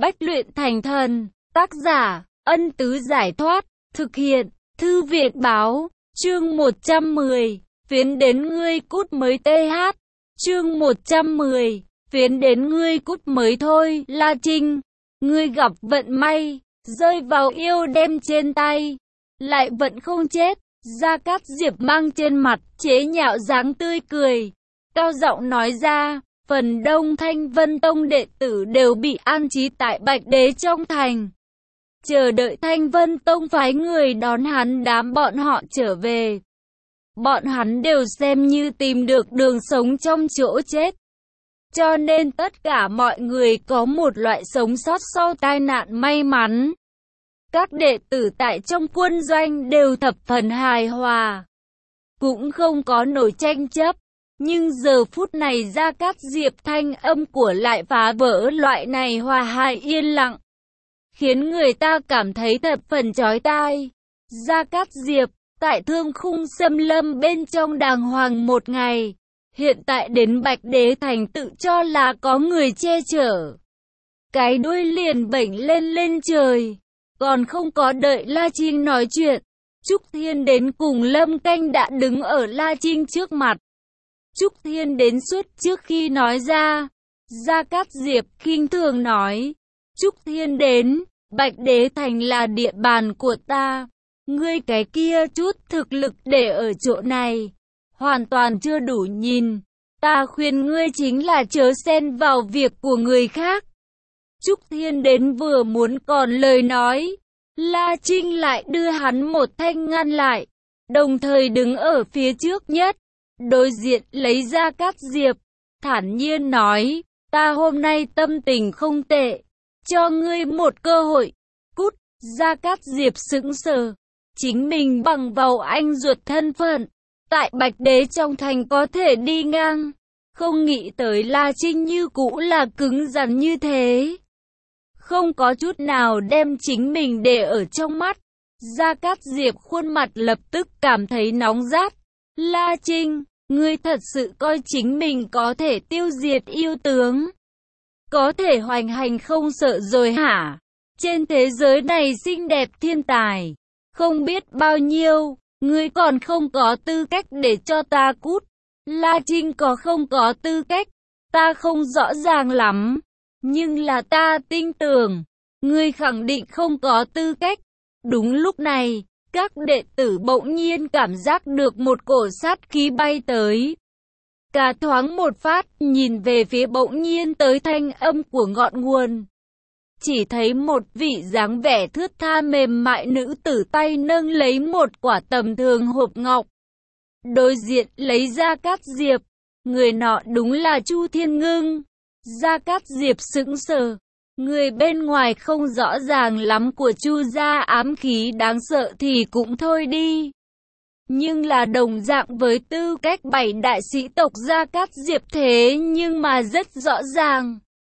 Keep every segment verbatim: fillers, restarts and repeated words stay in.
Bách luyện thành thần, tác giả, Ân Tứ Giải Thoát, thực hiện, Thư Viện Báo, chương một trăm mười, phiến đến ngươi cút mới tê hát, chương một trăm mười, phiến đến ngươi cút mới thôi, La Trinh, ngươi gặp vận may, rơi vào yêu đem trên tay, lại vẫn không chết, Gia Cát Diệp mang trên mặt, chế nhạo dáng tươi cười, cao giọng nói ra. Phần đông Thanh Vân Tông đệ tử đều bị an trí tại Bạch Đế trong thành. Chờ đợi Thanh Vân Tông phái người đón hắn đám bọn họ trở về. Bọn hắn đều xem như tìm được đường sống trong chỗ chết. Cho nên tất cả mọi người có một loại sống sót sau tai nạn may mắn. Các đệ tử tại trong quân doanh đều thập phần hài hòa. Cũng không có nổi tranh chấp. Nhưng giờ phút này Gia Cát Diệp thanh âm của lại phá vỡ loại này hòa hài yên lặng, khiến người ta cảm thấy thập phần chói tai. Gia Cát Diệp, tại Thương Khung Xâm Lâm bên trong đàng hoàng một ngày, hiện tại đến Bạch Đế Thành tự cho là có người che chở. Cái đuôi liền bệnh lên lên trời, còn không có đợi La Trinh nói chuyện, Trúc Thiên đến cùng Lâm Canh đã đứng ở La Trinh trước mặt. Trúc Thiên đến suốt trước khi nói ra, Gia Cát Diệp khinh thường nói, Trúc Thiên đến, Bạch Đế Thành là địa bàn của ta, ngươi cái kia chút thực lực để ở chỗ này, hoàn toàn chưa đủ nhìn, ta khuyên ngươi chính là chớ xen vào việc của người khác. Trúc Thiên đến vừa muốn còn lời nói, La Trinh lại đưa hắn một thanh ngăn lại, đồng thời đứng ở phía trước nhất. Đối diện lấy Gia Cát Diệp, thản nhiên nói, ta hôm nay tâm tình không tệ, cho ngươi một cơ hội, cút. Gia Cát Diệp sững sờ, chính mình bằng vào anh ruột thân phận, tại Bạch Đế trong thành có thể đi ngang, không nghĩ tới La Trinh như cũ là cứng rắn như thế, không có chút nào đem chính mình để ở trong mắt. Gia Cát Diệp khuôn mặt lập tức cảm thấy nóng rát. La Trinh, ngươi thật sự coi chính mình có thể tiêu diệt yêu tướng, có thể hoành hành không sợ rồi hả? Trên thế giới này xinh đẹp thiên tài, không biết bao nhiêu, ngươi còn không có tư cách để cho ta cút. La Trinh có không có tư cách, ta không rõ ràng lắm, nhưng là ta tin tưởng, ngươi khẳng định không có tư cách. Đúng lúc này, các đệ tử bỗng nhiên cảm giác được một cổ sát khí bay tới. Cả thoáng một phát, nhìn về phía bỗng nhiên tới thanh âm của ngọn nguồn. Chỉ thấy một vị dáng vẻ thướt tha mềm mại nữ tử tay nâng lấy một quả tầm thường hộp ngọc. Đối diện lấy Gia Cát Diệp, người nọ đúng là Chu Thiên Ngưng. Gia Cát Diệp sững sờ. Người bên ngoài không rõ ràng lắm của Chu gia ám khí đáng sợ thì cũng thôi đi. Nhưng là đồng dạng với tư cách bảy đại sĩ tộc Gia Cát Diệp thế nhưng mà rất rõ ràng.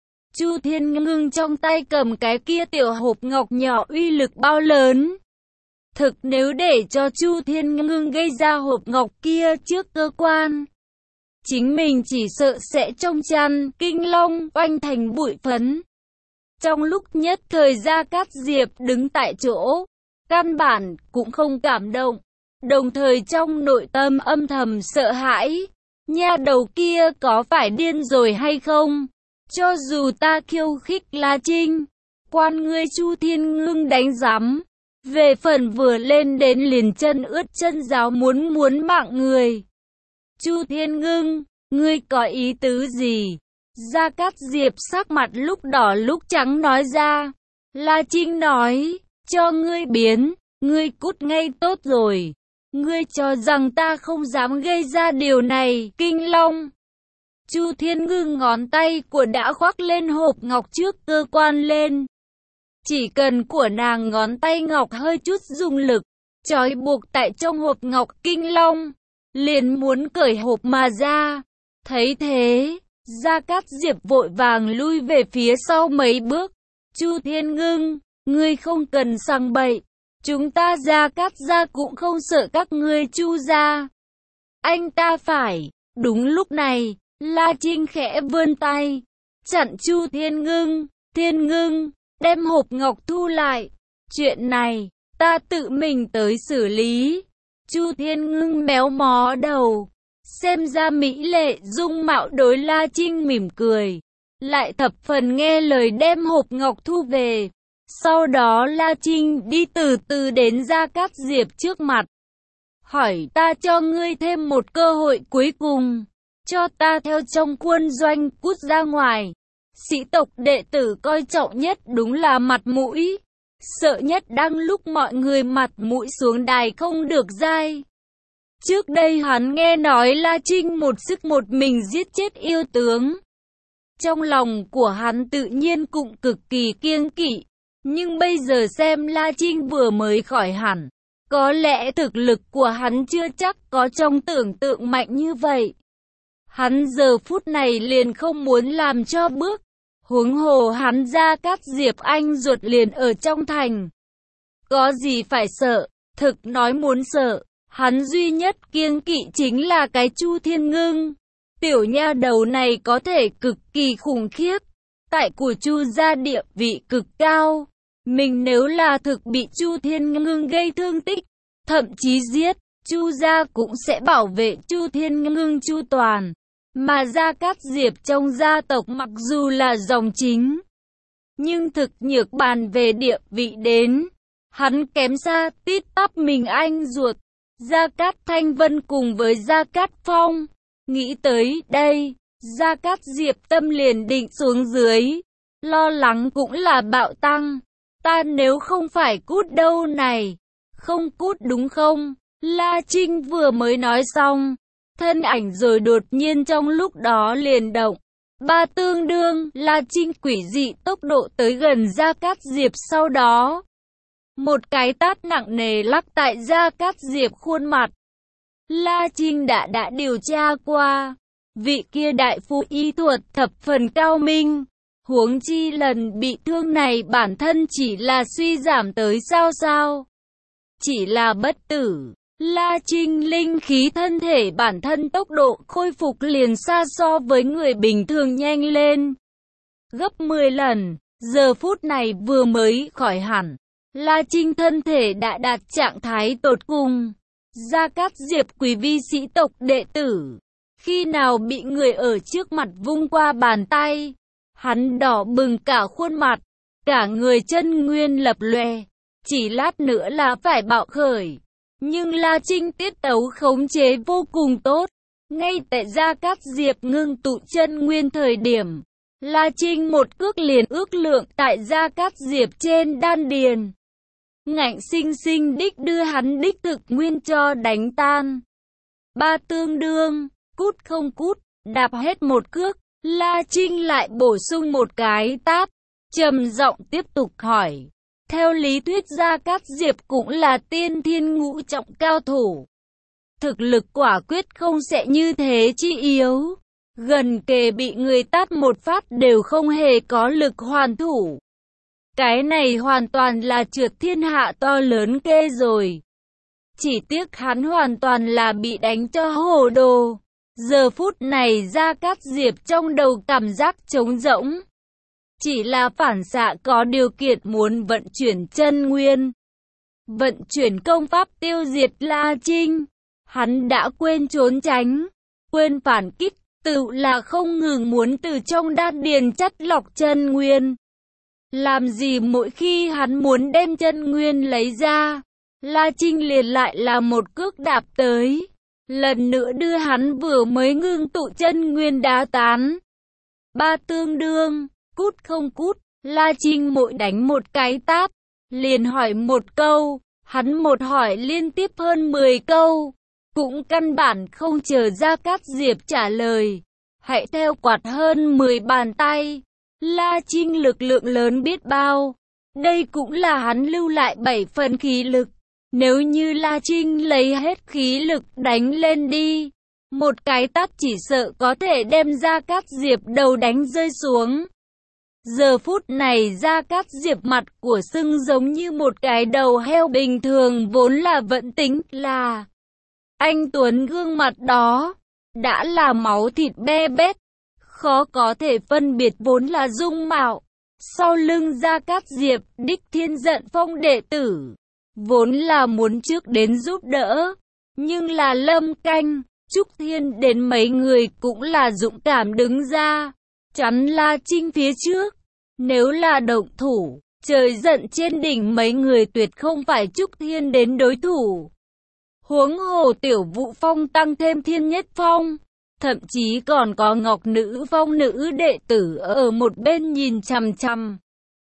Chu Thiên Ngưng trong tay cầm cái kia tiểu hộp ngọc nhỏ uy lực bao lớn. Thực nếu để cho Chu Thiên Ngưng gây ra hộp ngọc kia trước cơ quan, chính mình chỉ sợ sẽ trong chăn, kinh long, oanh thành bụi phấn. Trong lúc nhất thời Gia Cát Diệp đứng tại chỗ, căn bản cũng không cảm động, đồng thời trong nội tâm âm thầm sợ hãi, nha đầu kia có phải điên rồi hay không? Cho dù ta khiêu khích La Trinh, quan ngươi Chu Thiên Ngưng đánh giám, về phần vừa lên đến liền chân ướt chân giáo muốn muốn mạng người. Chu Thiên Ngưng, ngươi có ý tứ gì? Gia Cát Diệp sắc mặt lúc đỏ lúc trắng nói ra. La Trinh nói, cho ngươi biến, ngươi cút ngay tốt rồi. Ngươi cho rằng ta không dám gây ra điều này, Kinh Long. Chu Thiên Ngưng ngón tay của đã khoác lên hộp ngọc trước cơ quan lên. Chỉ cần của nàng ngón tay ngọc hơi chút dùng lực, trói buộc tại trong hộp ngọc Kinh Long, liền muốn cởi hộp mà ra. Thấy thế, Gia Cát Diệp vội vàng lui về phía sau mấy bước. Chu Thiên Ngưng, ngươi không cần sằng bậy, chúng ta Gia Cát gia cũng không sợ các ngươi Chu gia. Anh ta phải. Đúng lúc này, La Trinh khẽ vươn tay, chặn Chu Thiên Ngưng. Thiên Ngưng, đem hộp ngọc thu lại. Chuyện này, ta tự mình tới xử lý. Chu Thiên Ngưng méo mó đầu. Xem ra mỹ lệ dung mạo đối La Trinh mỉm cười. Lại thập phần nghe lời đem hộp ngọc thu về. Sau đó La Trinh đi từ từ đến Gia Cát Diệp trước mặt. Hỏi ta cho ngươi thêm một cơ hội cuối cùng. Cho ta theo trong quân doanh cút ra ngoài. Sĩ tộc đệ tử coi trọng nhất đúng là mặt mũi. Sợ nhất đang lúc mọi người mặt mũi xuống đài không được dai. Trước đây hắn nghe nói La Trinh một sức một mình giết chết yêu tướng. Trong lòng của hắn tự nhiên cũng cực kỳ kiêng kỵ. Nhưng bây giờ xem La Trinh vừa mới khỏi hẳn. Có lẽ thực lực của hắn chưa chắc có trong tưởng tượng mạnh như vậy. Hắn giờ phút này liền không muốn làm cho bước. Huống hồ hắn Gia Cát Diệp anh ruột liền ở trong thành. Có gì phải sợ, thực nói muốn sợ. Hắn duy nhất kiêng kỵ chính là cái Chu Thiên Ngưng. Tiểu nha đầu này có thể cực kỳ khủng khiếp. Tại của Chu gia địa vị cực cao. Mình nếu là thực bị Chu Thiên Ngưng gây thương tích, thậm chí giết, Chu gia cũng sẽ bảo vệ Chu Thiên Ngưng chu toàn. Mà Gia Cát Diệp trong gia tộc mặc dù là dòng chính, nhưng thực nhược bàn về địa vị đến. Hắn kém xa tít tắp mình anh ruột. Gia Cát Thanh Vân cùng với Gia Cát Phong. Nghĩ tới đây, Gia Cát Diệp tâm liền định xuống dưới. Lo lắng cũng là bạo tăng. Ta nếu không phải cút đâu này. Không cút đúng không? La Trinh vừa mới nói xong. Thân ảnh rồi đột nhiên trong lúc đó liền động. Ba tương đương, La Trinh quỷ dị tốc độ tới gần Gia Cát Diệp sau đó. Một cái tát nặng nề lắc tại Gia Cát Diệp khuôn mặt. La Trinh đã đã điều tra qua. Vị kia đại phu y thuật thập phần cao minh. Huống chi lần bị thương này bản thân chỉ là suy giảm tới sao sao. Chỉ là bất tử. La Trinh linh khí thân thể bản thân tốc độ khôi phục liền xa so với người bình thường nhanh lên. Gấp mười lần. Giờ phút này vừa mới khỏi hẳn. La Trinh thân thể đã đạt trạng thái tột cùng. Gia Cát Diệp quý vi sĩ tộc đệ tử. Khi nào bị người ở trước mặt vung qua bàn tay. Hắn đỏ bừng cả khuôn mặt. Cả người chân nguyên lập lòe. Chỉ lát nữa là phải bạo khởi. Nhưng La Trinh tiết tấu khống chế vô cùng tốt. Ngay tại Gia Cát Diệp ngưng tụ chân nguyên thời điểm. La Trinh một cước liền ước lượng tại Gia Cát Diệp trên đan điền. Ngạnh sinh sinh đích đưa hắn đích thực nguyên cho đánh tan. Ba tương đương, cút không cút, đạp hết một cước. La Trinh lại bổ sung một cái tát. Trầm giọng tiếp tục hỏi. Theo lý thuyết Gia Cát Diệp cũng là tiên thiên ngũ trọng cao thủ. Thực lực quả quyết không sẽ như thế chi yếu. Gần kề bị người tát một phát đều không hề có lực hoàn thủ. Cái này hoàn toàn là trượt thiên hạ to lớn kê rồi. Chỉ tiếc hắn hoàn toàn là bị đánh cho hồ đồ. Giờ phút này Gia Cát Diệp trong đầu cảm giác trống rỗng. Chỉ là phản xạ có điều kiện muốn vận chuyển chân nguyên. Vận chuyển công pháp tiêu diệt La Trinh. Hắn đã quên trốn tránh, quên phản kích, tự là không ngừng muốn từ trong đan điền chắt lọc chân nguyên. Làm gì mỗi khi hắn muốn đem chân nguyên lấy ra, La Trinh liền lại là một cước đạp tới. Lần nữa đưa hắn vừa mới ngưng tụ chân nguyên đá tán. Ba tương đương, cút không cút, La Trinh mỗi đánh một cái tát, liền hỏi một câu, hắn một hỏi liên tiếp hơn mười câu. Cũng căn bản không chờ Gia Cát Diệp trả lời. Hãy theo quạt hơn mười bàn tay. La Trinh lực lượng lớn biết bao. Đây cũng là hắn lưu lại bảy phần khí lực. Nếu như La Trinh lấy hết khí lực đánh lên đi, một cái tát chỉ sợ có thể đem Gia Cát Diệp đầu đánh rơi xuống. Giờ phút này Gia Cát Diệp mặt của sưng giống như một cái đầu heo bình thường vốn là vận tính là anh tuấn, gương mặt đó đã là máu thịt be bét, khó có thể phân biệt vốn là dung mạo. Sau lưng Gia Cát Diệp, Đích Thiên giận phong đệ tử, vốn là muốn trước đến giúp đỡ, nhưng là Lâm Canh, Trúc Thiên đến mấy người cũng là dũng cảm đứng ra, chắn La Trinh phía trước. Nếu là động thủ, trời giận trên đỉnh mấy người tuyệt không phải Trúc Thiên đến đối thủ. Huống hồ Tiểu Vũ Phong tăng thêm Thiên Nhất Phong, thậm chí còn có Ngọc Nữ Phong nữ đệ tử ở một bên nhìn chằm chằm.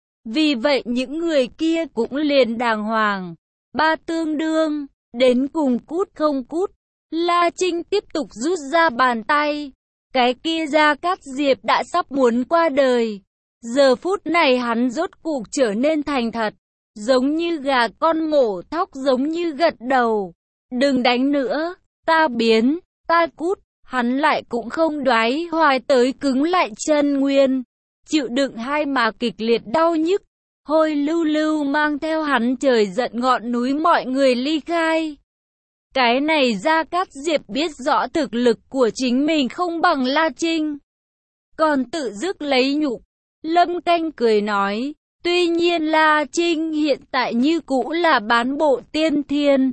Vì vậy những người kia cũng liền đàng hoàng, ba tương đương, đến cùng cút không cút. La Trinh tiếp tục rút ra bàn tay, cái kia Gia Cát Diệp đã sắp muốn qua đời. Giờ phút này hắn rốt cuộc trở nên thành thật, giống như gà con mổ thóc, giống như gật đầu. Đừng đánh nữa, ta biến, ta cút. Hắn lại cũng không đoái hoài tới cứng lại chân nguyên, chịu đựng hai má kịch liệt đau nhức, hôi lưu lưu mang theo hắn trời giận ngọn núi mọi người ly khai. Cái này Gia Cát Diệp biết rõ thực lực của chính mình không bằng La Trinh, còn tự dứt lấy nhục. Lâm Canh cười nói, tuy nhiên La Trinh hiện tại như cũ là bán bộ tiên thiên,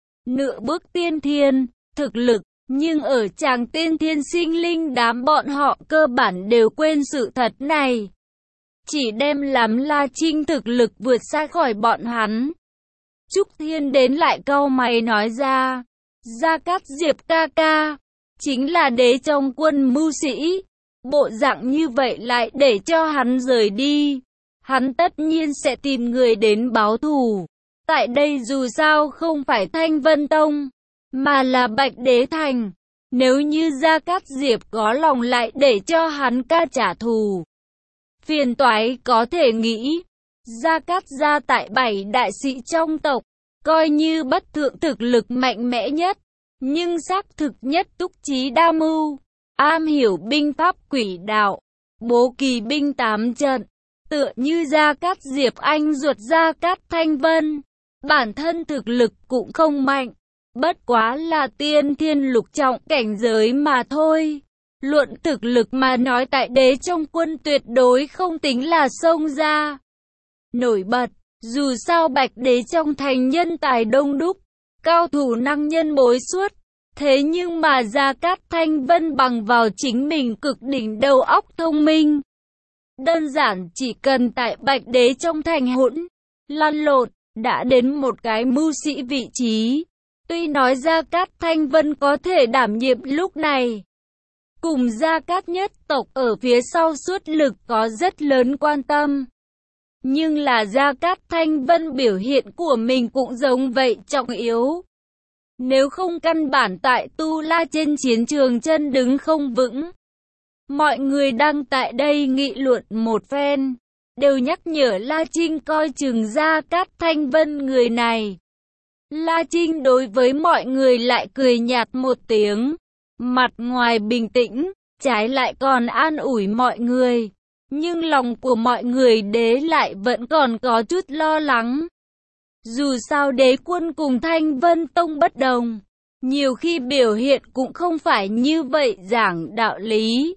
nửa bước tiên thiên, thực lực, nhưng ở chàng tiên thiên sinh linh đám bọn họ cơ bản đều quên sự thật này. Chỉ đem làm La Trinh thực lực vượt xa khỏi bọn hắn. Trúc Thiên đến lại cau mày nói ra, Gia Cát Diệp ca ca, chính là đế trong quân mưu sĩ. Bộ dạng như vậy lại để cho hắn rời đi, hắn tất nhiên sẽ tìm người đến báo thù. Tại đây dù sao không phải Thanh Vân Tông, mà là Bạch Đế Thành. Nếu như Gia Cát Diệp có lòng lại để cho hắn ca trả thù, phiền toái có thể nghĩ. Gia Cát gia tại bảy đại sĩ trong tộc, coi như bất thượng thực lực mạnh mẽ nhất, nhưng xác thực nhất túc trí đa mưu, am hiểu binh pháp quỷ đạo, bố kỳ binh tám trận. Tựa như Gia Cát Diệp anh ruột Gia Cát Thanh Vân, bản thân thực lực cũng không mạnh, bất quá là tiên thiên lục trọng cảnh giới mà thôi. Luận thực lực mà nói tại đế trong quân tuyệt đối không tính là xông ra nổi bật. Dù sao Bạch Đế trong thành nhân tài đông đúc, cao thủ năng nhân bối suốt. Thế nhưng mà Gia Cát Thanh Vân bằng vào chính mình cực đỉnh đầu óc thông minh, đơn giản chỉ cần tại Bạch Đế trong thành hỗn lăn lộn, đã đến một cái mưu sĩ vị trí. Tuy nói Gia Cát Thanh Vân có thể đảm nhiệm lúc này, cùng Gia Cát nhất tộc ở phía sau suốt lực có rất lớn quan tâm, nhưng là Gia Cát Thanh Vân biểu hiện của mình cũng giống vậy trọng yếu. Nếu không căn bản tại Tu La trên chiến trường chân đứng không vững. Mọi người đang tại đây nghị luận một phen, đều nhắc nhở La Trinh coi chừng Gia Cát Thanh Vân người này. La Trinh đối với mọi người lại cười nhạt một tiếng, mặt ngoài bình tĩnh, trái lại còn an ủi mọi người. Nhưng lòng của mọi người đế lại vẫn còn có chút lo lắng. Dù sao đế quân cùng Thanh Vân Tông bất đồng, nhiều khi biểu hiện cũng không phải như vậy giảng đạo lý.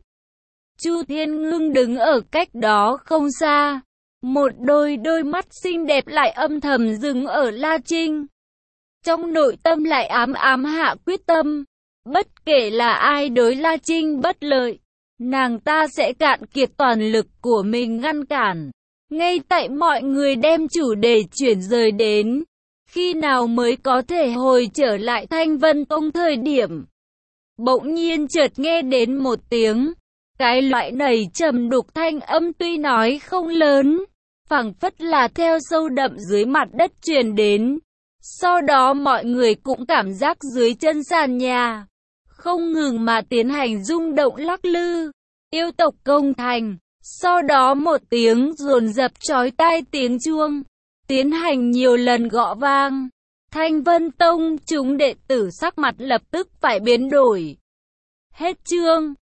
Chu Thiên Ngưng đứng ở cách đó không xa, một đôi đôi mắt xinh đẹp lại âm thầm dừng ở La Trinh. Trong nội tâm lại ám ám hạ quyết tâm, bất kể là ai đối La Trinh bất lợi, nàng ta sẽ cạn kiệt toàn lực của mình ngăn cản. Ngay tại mọi người đem chủ đề chuyển rời đến khi nào mới có thể hồi trở lại Thanh Vân Tông thời điểm, bỗng nhiên chợt nghe đến một tiếng, cái loại nảy trầm đục thanh âm tuy nói không lớn, phảng phất là theo sâu đậm dưới mặt đất truyền đến. Sau đó mọi người cũng cảm giác dưới chân sàn nhà không ngừng mà tiến hành rung động lắc lư. Yêu tộc công thành, sau đó một tiếng dồn dập chói tai tiếng chuông tiến hành nhiều lần gõ vang. Thanh Vân Tông chúng đệ tử sắc mặt lập tức phải biến đổi. Hết chương.